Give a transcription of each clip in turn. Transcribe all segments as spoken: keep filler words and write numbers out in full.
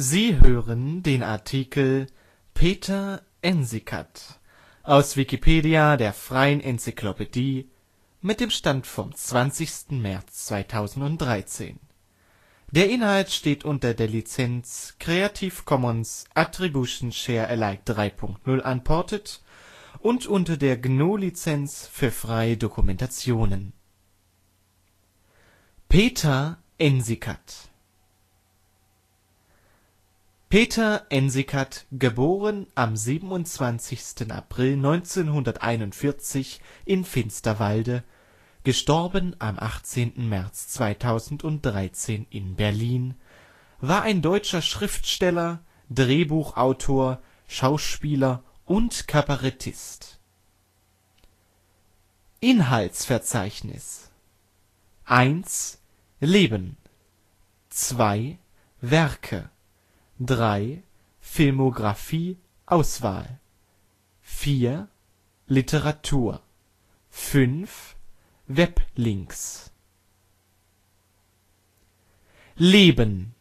Sie hören den Artikel Peter Ensikat, aus Wikipedia, der freien Enzyklopädie. Mit dem Stand vom zwanzigsten März zweitausenddreizehn. Der Inhalt steht unter der Lizenz Creative Commons Attribution Share Alike drei Punkt null Unported und unter der G N U Lizenz für freie Dokumentation. Peter Ensikat Peter Ensikat (* geboren am siebenundzwanzigsten April neunzehnhunderteinundvierzig in Finsterwalde; † am achtzehnten März zweitausenddreizehn in Berlin) war ein deutscher Schriftsteller, Drehbuchautor, Schauspieler und Kabarettist. Inhaltsverzeichnis: eins Leben zwei Werke drei Filmografie Auswahl vier Literatur fünf Weblinks. Leben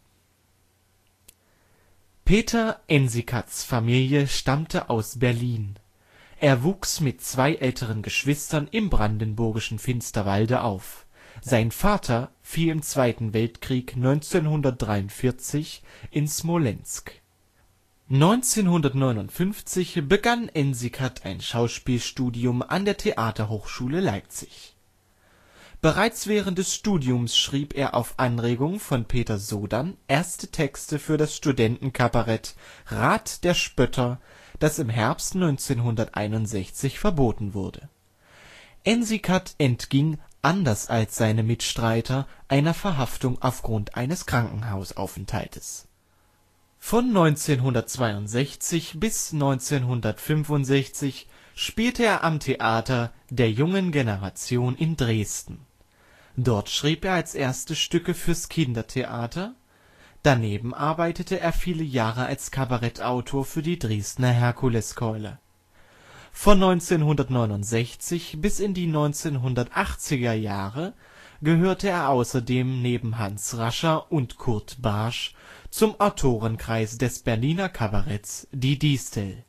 Peter Ensikats Familie stammte aus Berlin. Er wuchs mit zwei älteren Geschwistern im brandenburgischen Finsterwalde auf. Sein Vater fiel im Zweiten Weltkrieg neunzehnhundertdreiundvierzig in Smolensk. neunzehnhundertneunundfünfzig begann Ensikat ein Schauspielstudium an der Theaterhochschule Leipzig. Bereits während des Studiums schrieb er auf Anregung von Peter Sodann erste Texte für das Studentenkabarett Rat der Spötter, das im Herbst neunzehnhunderteinundsechzig verboten wurde. Ensikat entging, anders als seine Mitstreiter, einer Verhaftung aufgrund eines Krankenhausaufenthaltes. Von neunzehnhundertzweiundsechzig bis neunzehnhundertfünfundsechzig spielte er am Theater der Jungen Generation in Dresden. Dort schrieb er als erste Stücke fürs Kindertheater. Daneben arbeitete er viele Jahre als Kabarettautor für die Dresdner Herkuleskeule. Von neunzehnhundertneunundsechzig bis in die neunzehnhundertachtziger Jahre gehörte er außerdem neben Hans Rascher und Kurt Bartsch zum Autorenkreis des Berliner Kabaretts Die Distel.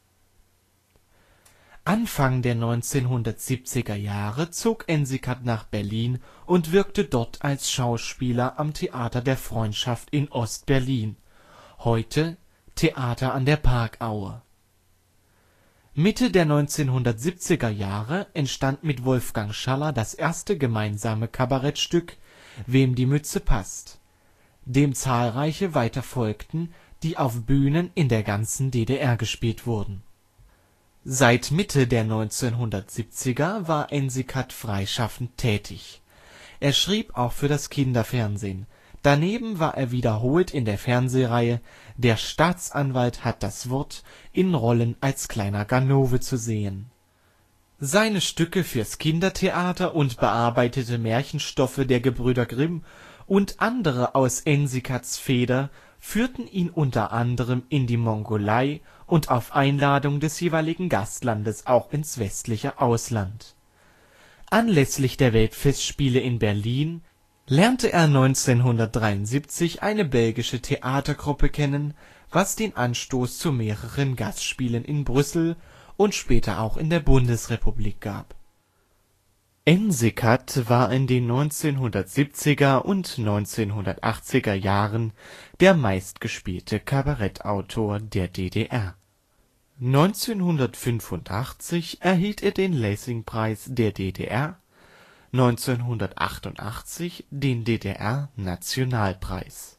Anfang der neunzehnhundertsiebziger Jahre zog Ensikat nach Berlin und wirkte dort als Schauspieler am Theater der Freundschaft in Ost-Berlin, heute Theater an der Parkaue. Mitte der neunzehnhundertsiebziger Jahre entstand mit Wolfgang Schaller das erste gemeinsame Kabarettstück Wem die Mütze passt, dem zahlreiche weiter folgten, die auf Bühnen in der ganzen D D R gespielt wurden. Seit Mitte der neunzehnhundertsiebziger war Ensikat freischaffend tätig. Er schrieb auch für das Kinderfernsehen. Daneben war er wiederholt in der Fernsehreihe Der Staatsanwalt hat das Wort in Rollen als kleiner Ganove zu sehen. Seine Stücke fürs Kindertheater und bearbeitete Märchenstoffe der Gebrüder Grimm und andere aus Ensikats Feder führten ihn unter anderem in die Mongolei und auf Einladung des jeweiligen Gastlandes auch ins westliche Ausland. Anlässlich der Weltfestspiele in Berlin lernte er neunzehnhundertdreiundsiebzig eine belgische Theatergruppe kennen, was den Anstoß zu mehreren Gastspielen in Brüssel und später auch in der Bundesrepublik gab. Ensikat war in den neunzehnhundertsiebziger und neunzehnhundertachtziger Jahren der meistgespielte Kabarettautor der D D R. neunzehnhundertfünfundachtzig erhielt er den Lessing-Preis der D D R, neunzehnhundertachtundachtzig den D D R-Nationalpreis.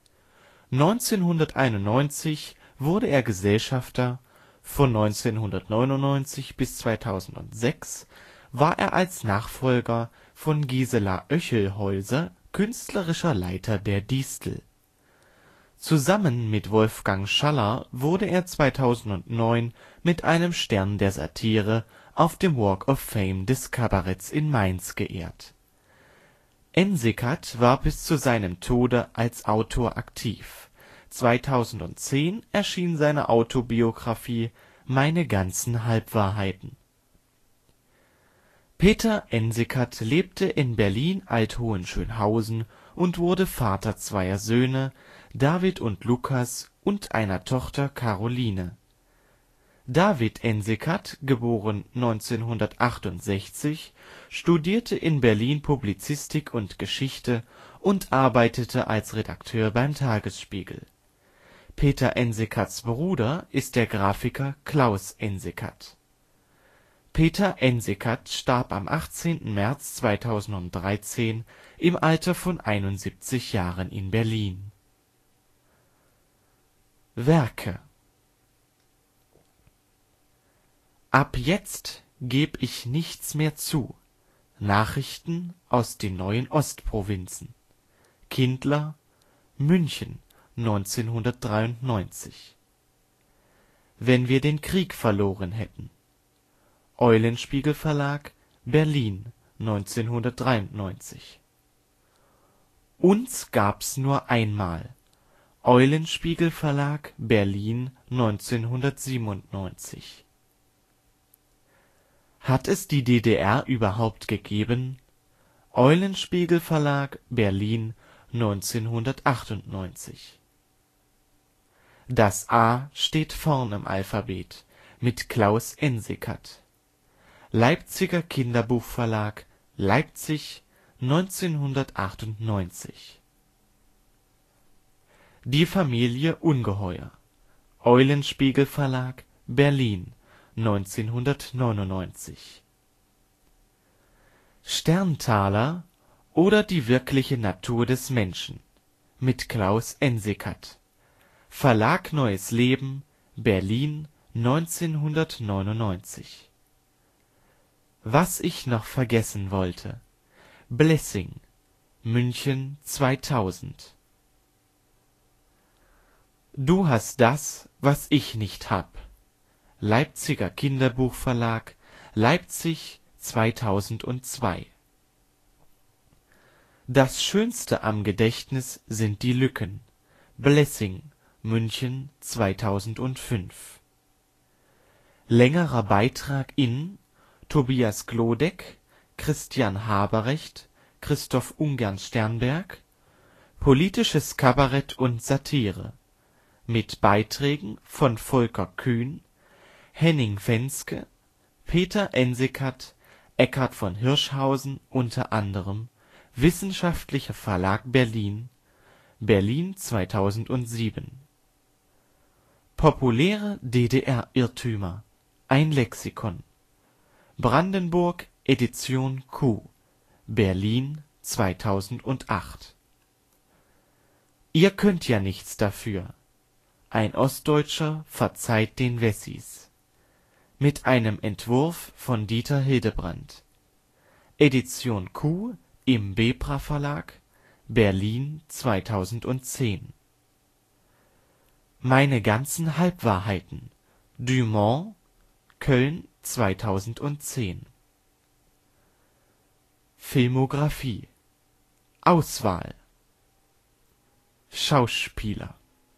neunzehnhunderteinundneunzig wurde er Gesellschafter, von neunzehnhundertneunundneunzig bis zweitausendsechs war er als Nachfolger von Gisela Oechelhaeuser künstlerischer Leiter der Distel. Zusammen mit Wolfgang Schaller wurde er zweitausendneun mit einem Stern der Satire auf dem Walk of Fame des Kabaretts in Mainz geehrt. Ensikat war bis zu seinem Tode als Autor aktiv. zweitausendzehn erschien seine Autobiographie Meine ganzen Halbwahrheiten. Peter Ensikat lebte in Berlin-Alt-Hohenschönhausen und wurde Vater zweier Söhne, David und Lukas und einer Tochter Caroline. David Ensikat (* neunzehnhundertachtundsechzig), studierte in Berlin Publizistik und Geschichte und arbeitete als Redakteur beim Tagesspiegel. Peter Ensikats Bruder ist der Grafiker Klaus Ensikat. Peter Ensikat starb am achtzehnten März zweitausenddreizehn im Alter von einundsiebzig Jahren in Berlin. Werke. Ab jetzt geb ich nichts mehr zu. Nachrichten aus den neuen Ostprovinzen. Kindler, München neunzehnhundertdreiundneunzig. Wenn wir den Krieg verloren hätten. Eulenspiegel Verlag, Berlin neunzehnhundertdreiundneunzig. Uns gab's nur einmal. Eulenspiegel Verlag, Berlin neunzehnhundertsiebenundneunzig. Hat es die D D R überhaupt gegeben? Eulenspiegel Verlag, Berlin neunzehnhundertachtundneunzig. Das A steht vorn im Alphabet mit Klaus Ensikat. Leipziger Kinderbuchverlag, Leipzig neunzehnhundertachtundneunzig. Die Familie Ungeheuer. Eulenspiegel Verlag, Berlin neunzehnhundertneunundneunzig. Sterntaler oder die wirkliche Natur des Menschen mit Klaus Ensikat. Verlag Neues Leben, Berlin neunzehnhundertneunundneunzig. Was ich noch vergessen wollte. Blessing, München zweitausend. Du hast das, was ich nicht hab. Leipziger Kinderbuchverlag, Leipzig zweitausendzwei. Das Schönste am Gedächtnis sind die Lücken. Blessing, München zweitausendfünf. Längerer Beitrag in Tobias Glodeck, Christian Haberecht, Christoph Ungern-Sternberg. Politisches Kabarett und Satire. Mit Beiträgen von Volker Kühn, Henning Fenske, Peter Ensikat, Eckhard von Hirschhausen unter anderem. Wissenschaftlicher Verlag Berlin, Berlin zweitausendsieben. Populäre D D R-Irrtümer. Ein Lexikon. Brandenburg Edition Q, Berlin zweitausendacht. Ihr könnt ja nichts dafür. Ein Ostdeutscher verzeiht den Wessis. Mit einem Entwurf von Dieter Hildebrandt. Edition Q im Bebra Verlag, Berlin zweitausendzehn. Meine ganzen Halbwahrheiten. Dumont, Köln zweitausendzehn. Filmografie. Auswahl. Schauspieler.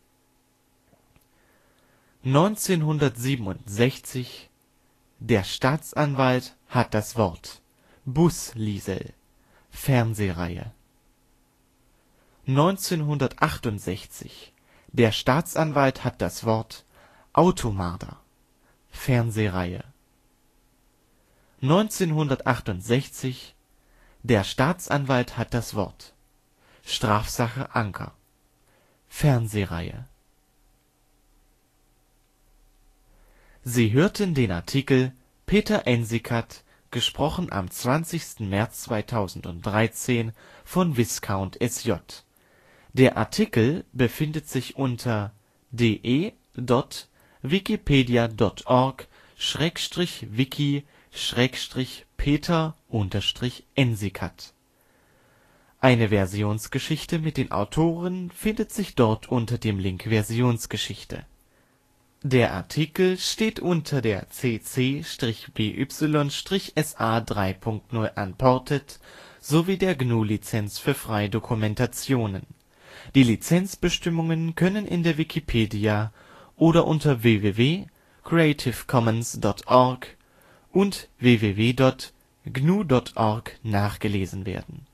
neunzehnhundertsiebenundsechzig. Der Staatsanwalt hat das Wort. Busliesel. Fernsehreihe. neunzehnhundertachtundsechzig. Der Staatsanwalt hat das Wort. Automarder. Fernsehreihe. neunzehnhundertachtundsechzig. Der Staatsanwalt hat das Wort. Strafsache Anker. Fernsehreihe. Sie hörten den Artikel Peter Ensikat, gesprochen am zwanzigsten März zweitausenddreizehn von Viscount S J. Der Artikel befindet sich unter de punkt wikipedia punkt org schrägstrich wiki schrägstrich peter unterstrich ensikat. Eine Versionsgeschichte mit den Autoren findet sich dort unter dem Link Versionsgeschichte. Der Artikel steht unter der C C B Y S A drei Punkt null Unported sowie der G N U-Lizenz für freie Dokumentationen. Die Lizenzbestimmungen können in der Wikipedia oder unter w w w punkt creative commons punkt org und w w w punkt g n u punkt org nachgelesen werden